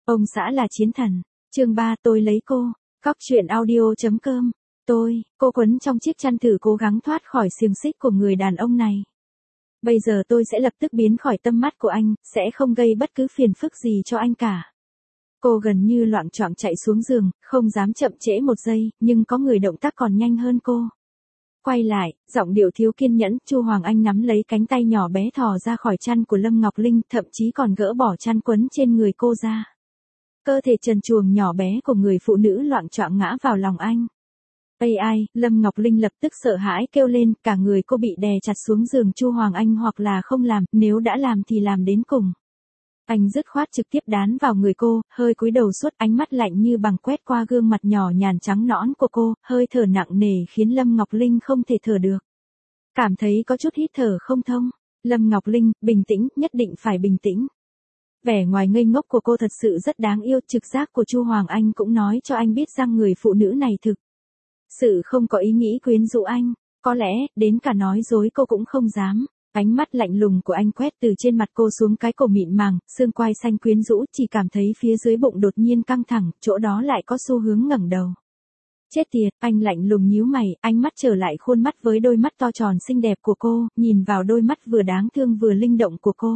Ông xã là chiến thần. Chương 3 tôi lấy cô. Cóc truyện audio.com. Cô quấn trong chiếc chăn thử cố gắng thoát khỏi xiềng xích của người đàn ông này. Bây giờ tôi sẽ lập tức biến khỏi tâm mắt của anh, sẽ không gây bất cứ phiền phức gì cho anh cả. Cô gần như loạng choạng chạy xuống giường, không dám chậm trễ một giây, nhưng có người động tác còn nhanh hơn cô. Quay lại, giọng điệu thiếu kiên nhẫn, Chu Hoàng Anh nắm lấy cánh tay nhỏ bé thò ra khỏi chăn của Lâm Ngọc Linh, thậm chí còn gỡ bỏ chăn quấn trên người cô ra. Cơ thể trần truồng nhỏ bé của người phụ nữ loạng choạng ngã vào lòng anh. Ai, Lâm Ngọc Linh lập tức sợ hãi kêu lên, cả người cô bị đè chặt xuống giường. Chu Hoàng Anh hoặc là không làm, nếu đã làm thì làm đến cùng. Anh dứt khoát trực tiếp đán vào người cô, hơi cúi đầu suốt, ánh mắt lạnh như bằng quét qua gương mặt nhỏ nhàn trắng nõn của cô, hơi thở nặng nề khiến Lâm Ngọc Linh không thể thở được. Cảm thấy có chút hít thở không thông. Lâm Ngọc Linh, bình tĩnh, nhất định phải bình tĩnh. Vẻ ngoài ngây ngốc của cô thật sự rất đáng yêu, trực giác của Chu Hoàng Anh cũng nói cho anh biết rằng người phụ nữ này thực sự không có ý nghĩ quyến rũ anh, có lẽ, đến cả nói dối cô cũng không dám. Ánh mắt lạnh lùng của anh quét từ trên mặt cô xuống cái cổ mịn màng, xương quai xanh quyến rũ, chỉ cảm thấy phía dưới bụng đột nhiên căng thẳng, chỗ đó lại có xu hướng ngẩng đầu. Chết tiệt, anh lạnh lùng nhíu mày, ánh mắt trở lại khuôn mắt với đôi mắt to tròn xinh đẹp của cô, nhìn vào đôi mắt vừa đáng thương vừa linh động của cô.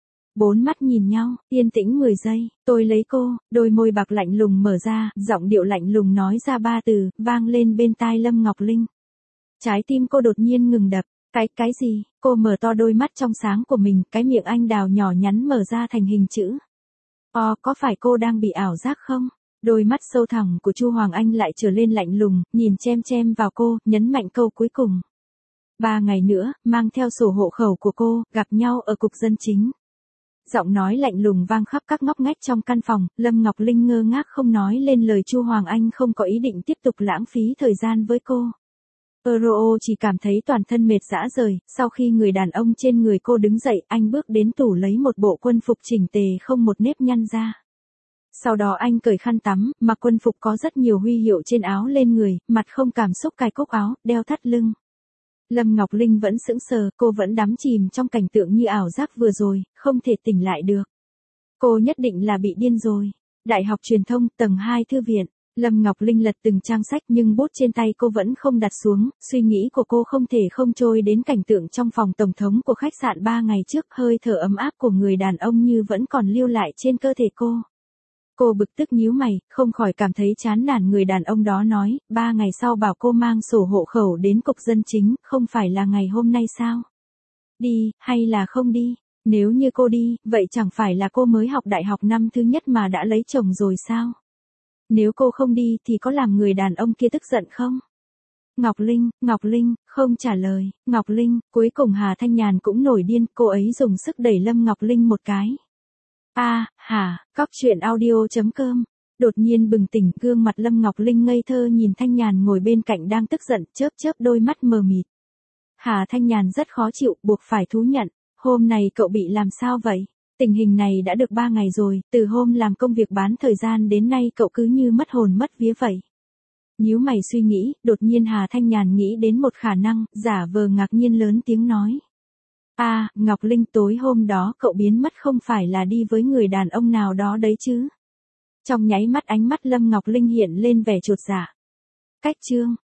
Bốn mắt nhìn nhau, yên tĩnh 10 giây, tôi lấy cô, đôi môi bạc lạnh lùng mở ra, giọng điệu lạnh lùng nói ra 3 từ, vang lên bên tai Lâm Ngọc Linh. Trái tim cô đột nhiên ngừng đập. Cái gì? Cô mở to đôi mắt trong sáng của mình, cái miệng anh đào nhỏ nhắn mở ra thành hình chữ. Có phải cô đang bị ảo giác không? Đôi mắt sâu thẳm của Chu Hoàng Anh lại trở lên lạnh lùng, nhìn chem vào cô, nhấn mạnh câu cuối cùng. 3 ngày nữa, mang theo sổ hộ khẩu của cô, gặp nhau ở cục dân chính. Giọng nói lạnh lùng vang khắp các ngóc ngách trong căn phòng, Lâm Ngọc Linh ngơ ngác không nói lên lời. Chu Hoàng Anh không có ý định tiếp tục lãng phí thời gian với cô. Chỉ cảm thấy toàn thân mệt rã rời, sau khi người đàn ông trên người cô đứng dậy, anh bước đến tủ lấy một bộ quân phục chỉnh tề không một nếp nhăn ra. Sau đó anh cởi khăn tắm, mặc quân phục có rất nhiều huy hiệu trên áo lên người, mặt không cảm xúc cài cúc áo, đeo thắt lưng. Lâm Ngọc Linh vẫn sững sờ, cô vẫn đắm chìm trong cảnh tượng như ảo giác vừa rồi, không thể tỉnh lại được. Cô nhất định là bị điên rồi. Đại học Truyền thông, tầng 2 thư viện. Lâm Ngọc Linh lật từng trang sách nhưng bút trên tay cô vẫn không đặt xuống, suy nghĩ của cô không thể không trôi đến cảnh tượng trong phòng tổng thống của khách sạn 3 ngày trước, hơi thở ấm áp của người đàn ông như vẫn còn lưu lại trên cơ thể cô. Cô bực tức nhíu mày, không khỏi cảm thấy chán nản. Người đàn ông đó nói, 3 ngày sau bảo cô mang sổ hộ khẩu đến cục dân chính, không phải là ngày hôm nay sao? Đi, hay là không đi? Nếu như cô đi, vậy chẳng phải là cô mới học đại học năm thứ nhất mà đã lấy chồng rồi sao? Nếu cô không đi thì có làm người đàn ông kia tức giận không? Ngọc Linh, không trả lời. Ngọc Linh, cuối cùng Hà Thanh Nhàn cũng nổi điên, cô ấy dùng sức đẩy Lâm Ngọc Linh một cái. Cóc truyện audio.com. Đột nhiên bừng tỉnh, gương mặt Lâm Ngọc Linh ngây thơ nhìn Thanh Nhàn ngồi bên cạnh đang tức giận, chớp đôi mắt mờ mịt. Hà Thanh Nhàn rất khó chịu, buộc phải thú nhận. Hôm nay cậu bị làm sao vậy? Tình hình này đã được 3 ngày rồi, từ hôm làm công việc bán thời gian đến nay cậu cứ như mất hồn mất vía vậy. Nhíu mày suy nghĩ, đột nhiên Hà Thanh Nhàn nghĩ đến một khả năng, giả vờ ngạc nhiên lớn tiếng nói. Ngọc Linh, tối hôm đó cậu biến mất không phải là đi với người đàn ông nào đó đấy chứ? Trong nháy mắt ánh mắt Lâm Ngọc Linh hiện lên vẻ chột dạ. Cách chương